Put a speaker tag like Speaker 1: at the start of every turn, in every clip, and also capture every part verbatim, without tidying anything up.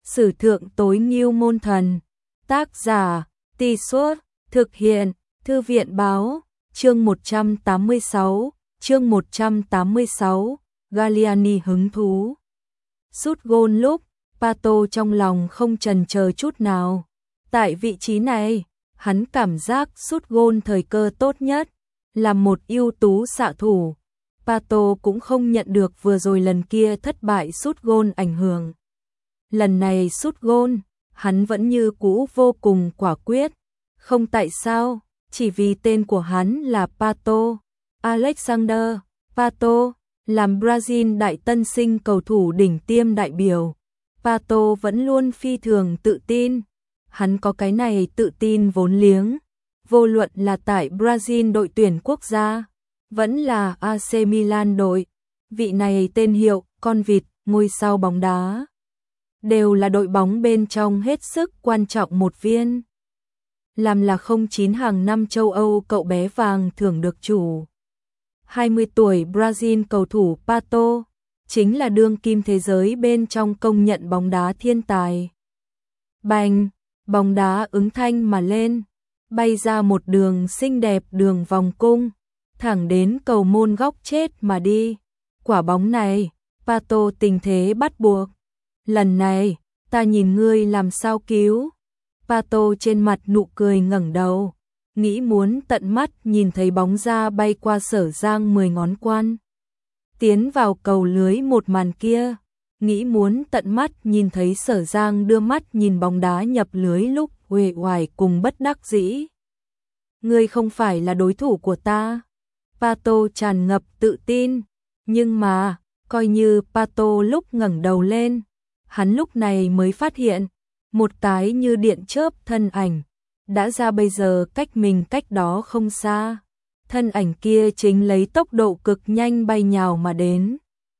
Speaker 1: Sử thượng tối ngưu môn thần. Tác giả, Tì Suốt, thực hiện, Thư viện báo, chương một trăm tám mươi sáu, chương một trăm tám mươi sáu, Galliani hứng thú. Sút gôn lúc, Pato trong lòng không chần chờ chút nào. Tại vị trí này, hắn cảm giác sút gôn thời cơ tốt nhất, là một ưu tú xạ thủ. Pato cũng không nhận được vừa rồi lần kia thất bại sút gôn ảnh hưởng. Lần này sút gôn, hắn vẫn như cũ vô cùng quả quyết. Không tại sao, chỉ vì tên của hắn là Pato. Alexander Pato, làm Brazil đại tân sinh cầu thủ đỉnh tiêm đại biểu. Pato vẫn luôn phi thường tự tin. Hắn có cái này tự tin vốn liếng. Vô luận là tại Brazil đội tuyển quốc gia, vẫn là a xê Milan đội. Vị này tên hiệu, con vịt, ngôi sao bóng đá. Đều là đội bóng bên trong hết sức quan trọng một viên. Làm là không chín hàng năm châu Âu cậu bé vàng thưởng được chủ. hai mươi tuổi Brazil cầu thủ Pato, chính là đương kim thế giới bên trong công nhận bóng đá thiên tài. Bành, bóng đá ứng thanh mà lên, bay ra một đường xinh đẹp đường vòng cung, thẳng đến cầu môn góc chết mà đi. Quả bóng này, Pato tình thế bắt buộc. Lần này, ta nhìn ngươi làm sao cứu. Pato trên mặt nụ cười ngẩng đầu, nghĩ muốn tận mắt nhìn thấy bóng ra bay qua Sở Giang mười ngón quan. Tiến vào cầu lưới một màn kia, nghĩ muốn tận mắt nhìn thấy Sở Giang đưa mắt nhìn bóng đá nhập lưới lúc uể oải cùng bất đắc dĩ. Ngươi không phải là đối thủ của ta. Pato tràn ngập tự tin, nhưng mà, coi như Pato lúc ngẩng đầu lên, hắn lúc này mới phát hiện, một cái như điện chớp thân ảnh, đã ra bây giờ cách mình cách đó không xa. Thân ảnh kia chính lấy tốc độ cực nhanh bay nhào mà đến.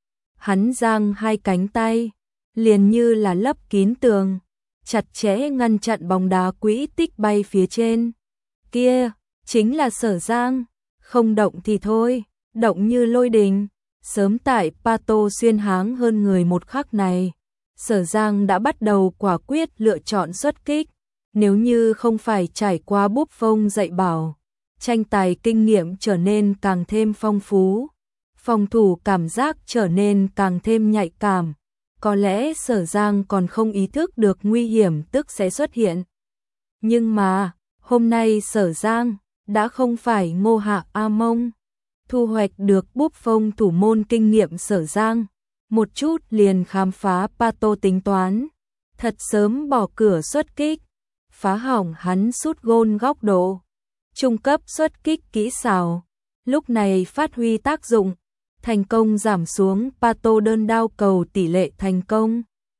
Speaker 1: Hắn giang hai cánh tay, liền như là lấp kín tường, chặt chẽ ngăn chặn bóng đá quỹ tích bay phía trên. Kia, chính là Sở Giang, không động thì thôi, động như lôi đình. Sớm tại Pato xuyên háng hơn người một khắc này, Sở Giang đã bắt đầu quả quyết lựa chọn xuất kích. Nếu như không phải trải qua Buffon dạy bảo, tranh tài kinh nghiệm trở nên càng thêm phong phú, phòng thủ cảm giác trở nên càng thêm nhạy cảm, có lẽ Sở Giang còn không ý thức được nguy hiểm tức sẽ xuất hiện. Nhưng mà, hôm nay Sở Giang đã không phải Ngô Hạ A Mông, thu hoạch được Buffon thủ môn kinh nghiệm Sở Giang, một chút liền khám phá Pato tính toán, thật sớm bỏ cửa xuất kích, phá hỏng hắn sút gôn góc độ. Trung cấp xuất kích kỹ xảo, lúc này phát huy tác dụng, thành công giảm xuống Pato đơn đao cầu tỷ lệ thành công.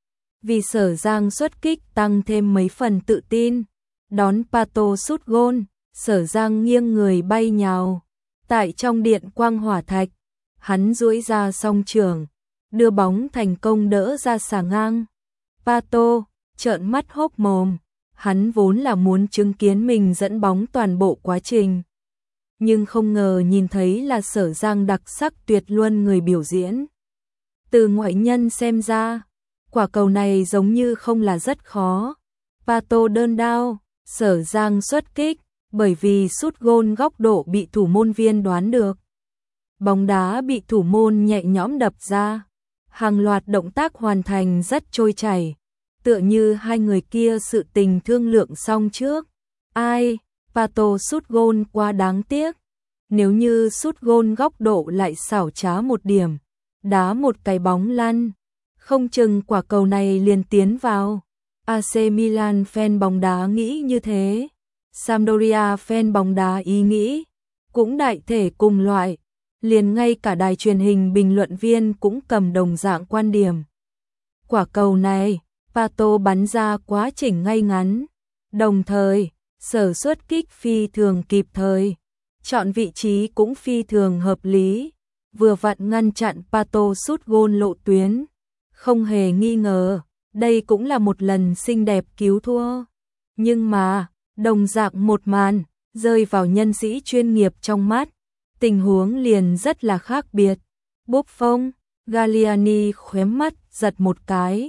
Speaker 1: Vì Sở Giang xuất kích tăng thêm mấy phần tự tin, đón Pato sút gôn, Sở Giang nghiêng người bay nhào. Tại trong điện quang hỏa thạch, hắn duỗi ra song trường, đưa bóng thành công đỡ ra xà ngang. Pato trợn mắt hốc mồm, hắn vốn là muốn chứng kiến mình dẫn bóng toàn bộ quá trình, nhưng không ngờ nhìn thấy là Sở Giang đặc sắc tuyệt luân người biểu diễn. Từ ngoại nhân xem ra, quả cầu này giống như không là rất khó. Pato đơn đao, Sở Giang xuất kích, bởi vì sút gôn góc độ bị thủ môn viên đoán được. Bóng đá bị thủ môn nhẹ nhõm đập ra, hàng loạt động tác hoàn thành rất trôi chảy, tựa như hai người kia sự tình thương lượng xong trước. Ai, Pato sút gôn quá đáng tiếc. Nếu như sút gôn góc độ lại xảo trá một điểm, đá một cái bóng lăn, không chừng quả cầu này liền tiến vào. a xê Milan fan bóng đá nghĩ như thế. Sampdoria fan bóng đá ý nghĩ, cũng đại thể cùng loại, liền ngay cả đài truyền hình bình luận viên cũng cầm đồng dạng quan điểm. Quả cầu này, Pato bắn ra quá trình ngay ngắn, đồng thời, Sở xuất kích phi thường kịp thời, chọn vị trí cũng phi thường hợp lý, vừa vặn ngăn chặn Pato sút gôn lộ tuyến. Không hề nghi ngờ, đây cũng là một lần xinh đẹp cứu thua. Nhưng mà, đồng dạng một màn, rơi vào nhân sĩ chuyên nghiệp trong mắt, tình huống liền rất là khác biệt. Buffon, Galliani khóe mắt giật một cái,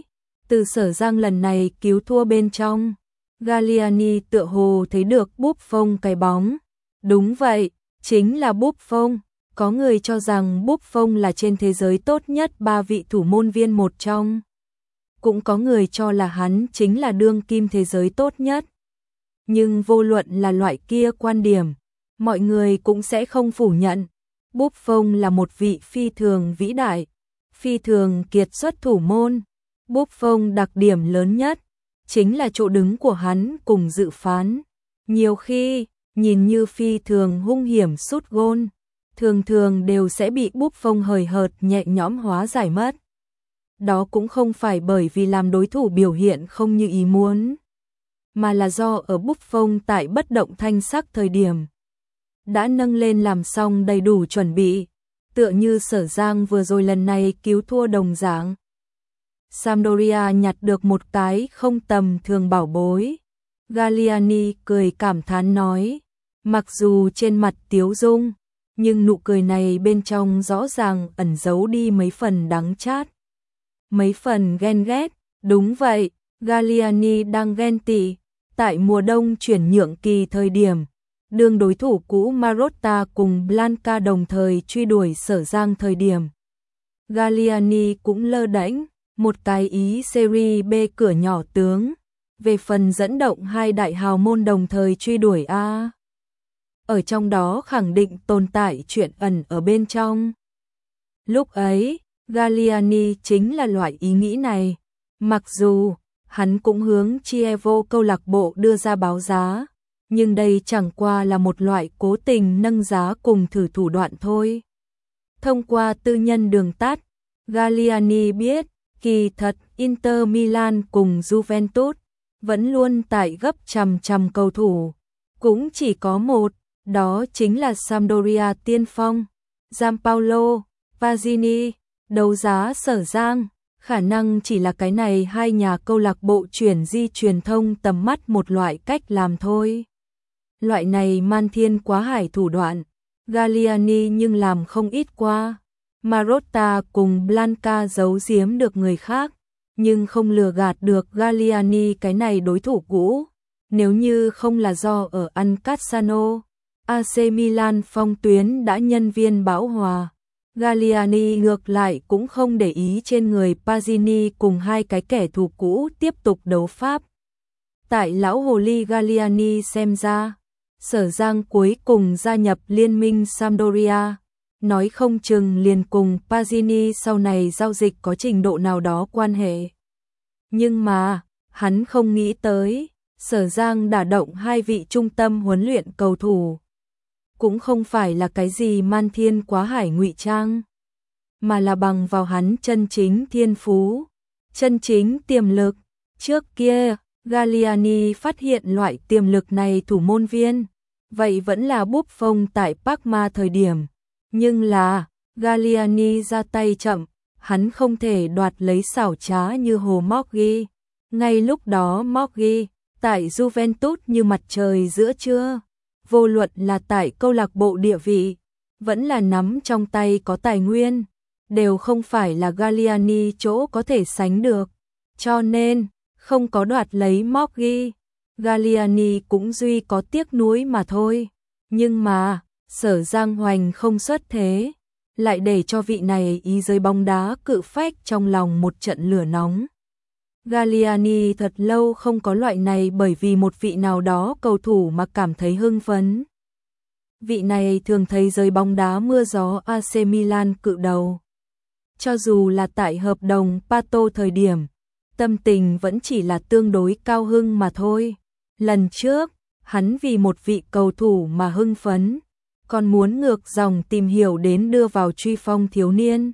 Speaker 1: Từ Sở Giang lần này cứu thua bên trong, Galliani tựa hồ thấy được Buffon cái bóng. Đúng vậy, chính là Buffon. Có người cho rằng Buffon là trên thế giới tốt nhất ba vị thủ môn viên một trong. Cũng có người cho là hắn chính là đương kim thế giới tốt nhất. Nhưng vô luận là loại kia quan điểm, mọi người cũng sẽ không phủ nhận. Buffon là một vị phi thường vĩ đại, phi thường kiệt xuất thủ môn. Buffon đặc điểm lớn nhất chính là chỗ đứng của hắn cùng dự phán. Nhiều khi, nhìn như phi thường hung hiểm sút gôn, thường thường đều sẽ bị Buffon hời hợt nhẹ nhõm hóa giải mất. Đó cũng không phải bởi vì làm đối thủ biểu hiện không như ý muốn, mà là do ở Buffon tại bất động thanh sắc thời điểm đã nâng lên làm xong đầy đủ chuẩn bị, tựa như Sở Giang vừa rồi lần này cứu thua đồng dạng. Sampdoria nhặt được một cái không tầm thường bảo bối. Galliani cười cảm thán nói, mặc dù trên mặt tiếu dung, nhưng nụ cười này bên trong rõ ràng ẩn giấu đi mấy phần đắng chát, mấy phần ghen ghét. Đúng vậy, Galliani đang ghen tị. Tại mùa đông chuyển nhượng kỳ thời điểm, đương đối thủ cũ Marotta cùng Blanca đồng thời truy đuổi Sở Giang thời điểm, Galliani cũng lơ đễnh một cái ý Serie B cửa nhỏ tướng. Về phần dẫn động hai đại hào môn đồng thời truy đuổi A, ở trong đó khẳng định tồn tại chuyện ẩn ở bên trong. Lúc ấy, Galliani chính là loại ý nghĩ này. Mặc dù hắn cũng hướng Chievo câu lạc bộ đưa ra báo giá, nhưng đây chẳng qua là một loại cố tình nâng giá cùng thử thủ đoạn thôi. Thông qua tư nhân đường tắt, Galliani biết, kỳ thật Inter Milan cùng Juventus vẫn luôn tại gấp chằm chằm cầu thủ. Cũng chỉ có một, đó chính là Sampdoria tiên phong, Gianpaolo Pazzini, đấu giá Sở Giang. Khả năng chỉ là cái này hai nhà câu lạc bộ chuyển di truyền thông tầm mắt một loại cách làm thôi. Loại này man thiên quá hải thủ đoạn, Galliani nhưng làm không ít qua. Marotta cùng Blanca giấu giếm được người khác, nhưng không lừa gạt được Galliani cái này đối thủ cũ. Nếu như không là do ở Alcassano, a xê Milan phong tuyến đã nhân viên bão hòa, Galliani ngược lại cũng không để ý trên người Pazzini cùng hai cái kẻ thù cũ tiếp tục đấu pháp. Tại lão hồ ly Galliani xem ra, Sở Giang cuối cùng gia nhập liên minh Sampdoria, nói không chừng liền cùng Pazzini sau này giao dịch có trình độ nào đó quan hệ. Nhưng mà, hắn không nghĩ tới, Sở Giang đả động hai vị trung tâm huấn luyện cầu thủ. Cũng không phải là cái gì man thiên quá hải ngụy trang, mà là bằng vào hắn chân chính thiên phú, chân chính tiềm lực. Trước kia, Galliani phát hiện loại tiềm lực này thủ môn viên, vậy vẫn là Buffon tại Parma thời điểm. Nhưng là, Galliani ra tay chậm, hắn không thể đoạt lấy xảo trá như Hồ Moggi. Ngay lúc đó Moggi, tại Juventus như mặt trời giữa trưa, vô luận là tại câu lạc bộ địa vị, vẫn là nắm trong tay có tài nguyên, đều không phải là Galliani chỗ có thể sánh được. Cho nên, không có đoạt lấy Moggi, Galliani cũng duy có tiếc nuối mà thôi. Nhưng mà, Sở Giang hoành không xuất thế, lại để cho vị này ý giới bóng đá cự phách trong lòng một trận lửa nóng. Galliani thật lâu không có loại này bởi vì một vị nào đó cầu thủ mà cảm thấy hưng phấn. Vị này thường thấy giới bóng đá mưa gió a xê Milan cự đầu. Cho dù là tại hợp đồng Pato thời điểm, tâm tình vẫn chỉ là tương đối cao hưng mà thôi. Lần trước, hắn vì một vị cầu thủ mà hưng phấn, còn muốn ngược dòng tìm hiểu đến đưa vào truy phong thiếu niên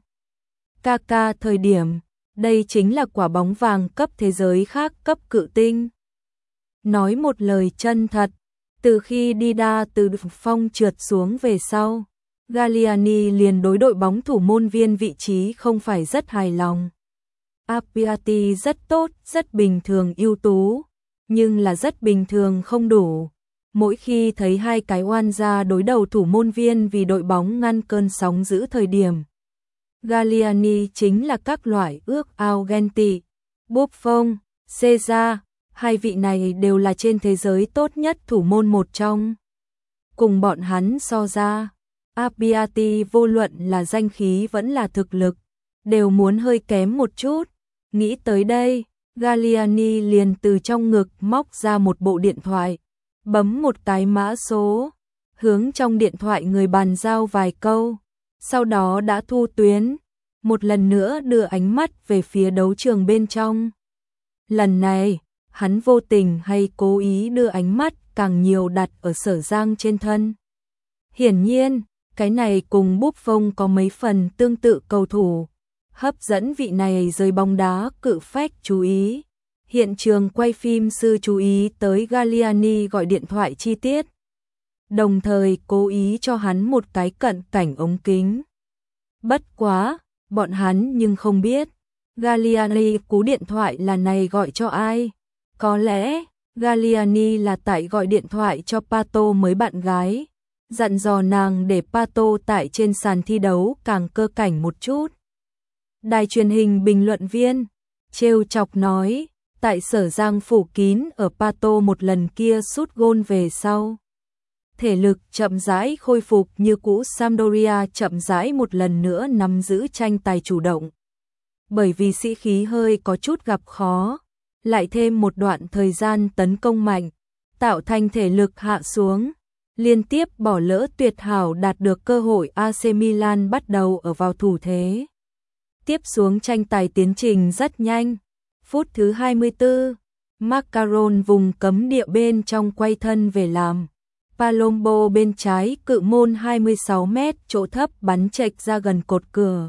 Speaker 1: Kaká thời điểm, đây chính là quả bóng vàng cấp thế giới khác cấp cự tinh. Nói một lời chân thật, từ khi đi đa từ phong trượt xuống về sau, Galliani liền đối đội bóng thủ môn viên vị trí không phải rất hài lòng. Appiati rất tốt, rất bình thường ưu tú, nhưng là rất bình thường không đủ. Mỗi khi thấy hai cái oan gia đối đầu thủ môn viên vì đội bóng ngăn cơn sóng dữ thời điểm, Galliani chính là các loại ước ao ghen tị. Buffon, Caesar, hai vị này đều là trên thế giới tốt nhất thủ môn một trong. Cùng bọn hắn so ra, Abbiati vô luận là danh khí vẫn là thực lực, đều muốn hơi kém một chút. Nghĩ tới đây, Galliani liền từ trong ngực móc ra một bộ điện thoại, bấm một cái mã số, hướng trong điện thoại người bàn giao vài câu, sau đó đã thu tuyến, một lần nữa đưa ánh mắt về phía đấu trường bên trong. Lần này, hắn vô tình hay cố ý đưa ánh mắt càng nhiều đặt ở Sở Giang trên thân. Hiển nhiên, cái này cùng Buffon có mấy phần tương tự cầu thủ, hấp dẫn vị này giới bóng đá cự phách chú ý. Hiện trường quay phim sư chú ý tới Galliani gọi điện thoại chi tiết, đồng thời cố ý cho hắn một cái cận cảnh ống kính. Bất quá, bọn hắn nhưng không biết, Galliani cú điện thoại là này gọi cho ai. Có lẽ, Galliani là tại gọi điện thoại cho Pato mới bạn gái, dặn dò nàng để Pato tại trên sàn thi đấu càng cơ cảnh một chút. Đài truyền hình bình luận viên trêu chọc nói, tại Sở Giang phủ kín ở Pato một lần kia sút gôn về sau, thể lực chậm rãi khôi phục như cũ. Sampdoria chậm rãi một lần nữa nắm giữ tranh tài chủ động. Bởi vì sĩ khí hơi có chút gặp khó, lại thêm một đoạn thời gian tấn công mạnh, tạo thành thể lực hạ xuống, liên tiếp bỏ lỡ tuyệt hảo đạt được cơ hội. a xê Milan bắt đầu ở vào thủ thế. Tiếp xuống tranh tài tiến trình rất nhanh. Phút thứ hai mươi tư, Macaron vùng cấm địa bên trong quay thân về làm. Palombo bên trái cự môn hai mươi sáu mét chỗ thấp bắn chệch ra gần cột cửa.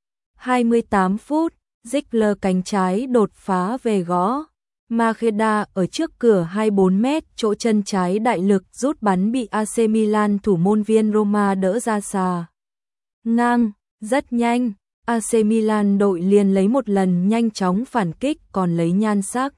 Speaker 1: hai mươi tám phút, Ziegler cánh trái đột phá về gõ. Macheda ở trước cửa hai mươi bốn mét chỗ chân trái đại lực rút bắn bị a xê Milan thủ môn viên Roma đỡ ra xà ngang, rất nhanh. a xê Milan đội liền lấy một lần nhanh chóng phản kích còn lấy nhan sắc.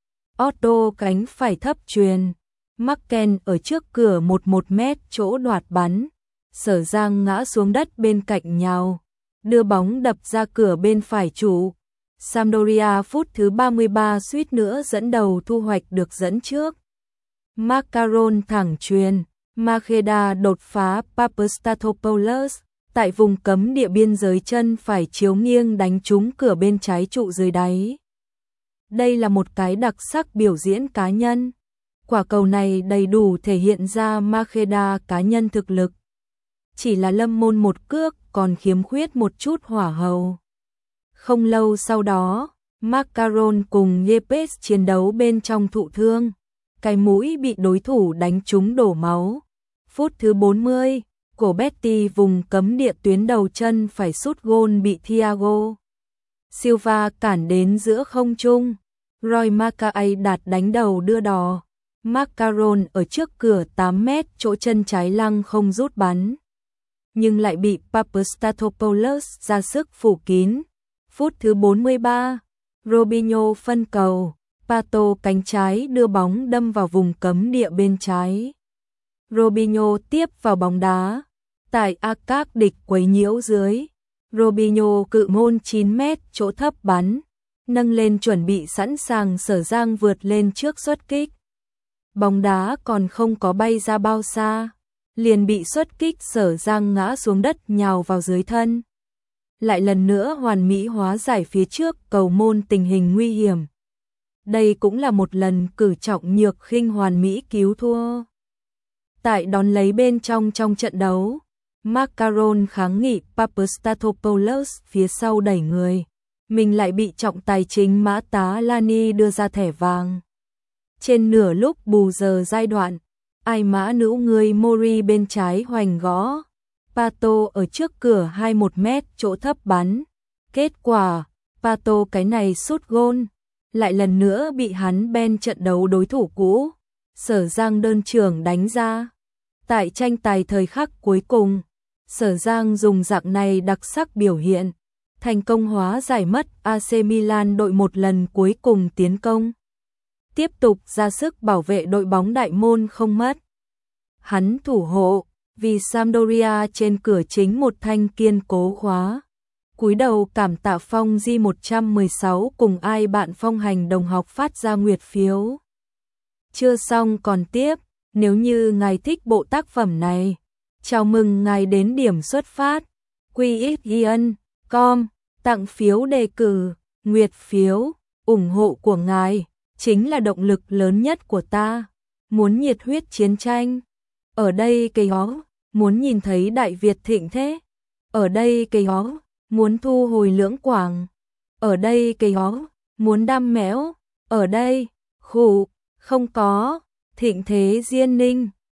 Speaker 1: Otto cánh phải thấp truyền, Macken ở trước cửa một mươi mốt mét chỗ đoạt bắn, Sở Giang ngã xuống đất bên cạnh nhào, đưa bóng đập ra cửa bên phải trụ. Sampdoria phút thứ ba mươi ba suýt nữa dẫn đầu thu hoạch được dẫn trước. Macaron thẳng truyền, Macheda đột phá Papastatopoulos, tại vùng cấm địa biên giới chân phải chiếu nghiêng đánh trúng cửa bên trái trụ dưới đáy. Đây là một cái đặc sắc biểu diễn cá nhân. Quả cầu này đầy đủ thể hiện ra Macheda cá nhân thực lực. Chỉ là lâm môn một cước còn khiếm khuyết một chút hỏa hầu. Không lâu sau đó, Macaron cùng Yepes chiến đấu bên trong thụ thương. Cái mũi bị đối thủ đánh trúng đổ máu. Phút thứ bốn mươi, cổ Betty vùng cấm địa tuyến đầu chân phải sút gôn bị Thiago Silva cản đến giữa không trung. Roy Mackay đạt đánh đầu đưa đò. Macaron ở trước cửa tám mét chỗ chân trái lăng không rút bắn, nhưng lại bị Papastatopoulos ra sức phủ kín. Phút thứ bốn mươi ba, Robinho phân cầu, Pato cánh trái đưa bóng đâm vào vùng cấm địa bên trái. Robinho tiếp vào bóng đá, tại a các địch quấy nhiễu dưới, Robinho cự môn chín mét chỗ thấp bắn, nâng lên chuẩn bị sẵn sàng. Sở Giang vượt lên trước xuất kích. Bóng đá còn không có bay ra bao xa, liền bị xuất kích Sở Giang ngã xuống đất nhào vào dưới thân. Lại lần nữa hoàn mỹ hóa giải phía trước cầu môn tình hình nguy hiểm. Đây cũng là một lần cử trọng nhược khinh hoàn mỹ cứu thua. Tại đón lấy bên trong trong trận đấu, Macaron kháng nghị Papastatopoulos phía sau đẩy người. Mình lại bị trọng tài chính Mã Tá Lani đưa ra thẻ vàng. Trên nửa lúc bù giờ giai đoạn, ai mã nữ người Mori bên trái hoành gõ. Pato ở trước cửa hai mươi mốt mét chỗ thấp bắn. Kết quả, Pato cái này sút gôn, lại lần nữa bị hắn ben trận đấu đối thủ cũ. Sở Giang đơn trưởng đánh ra. Tại tranh tài thời khắc cuối cùng, Sở Giang dùng dạng này đặc sắc biểu hiện, thành công hóa giải mất a xê Milan đội một lần cuối cùng tiến công. Tiếp tục ra sức bảo vệ đội bóng đại môn không mất. Hắn thủ hộ, vì Sampdoria trên cửa chính một thanh kiên cố khóa. Cúi đầu cảm tạ Phong Di một trăm mười sáu cùng ai bạn phong hành đồng học phát ra nguyệt phiếu. Chưa xong còn tiếp, nếu như ngài thích bộ tác phẩm này, chào mừng ngài đến điểm xuất phát quy ích giê en chấm com, tặng phiếu đề cử, nguyệt phiếu, ủng hộ của ngài chính là động lực lớn nhất của ta. Muốn nhiệt huyết chiến tranh, ở đây cây ó, muốn nhìn thấy Đại Việt thịnh thế, ở đây cây ó, muốn thu hồi Lưỡng Quảng, ở đây cây ó, muốn đam mẽo, ở đây, khủ, không có, thịnh thế Diên Ninh.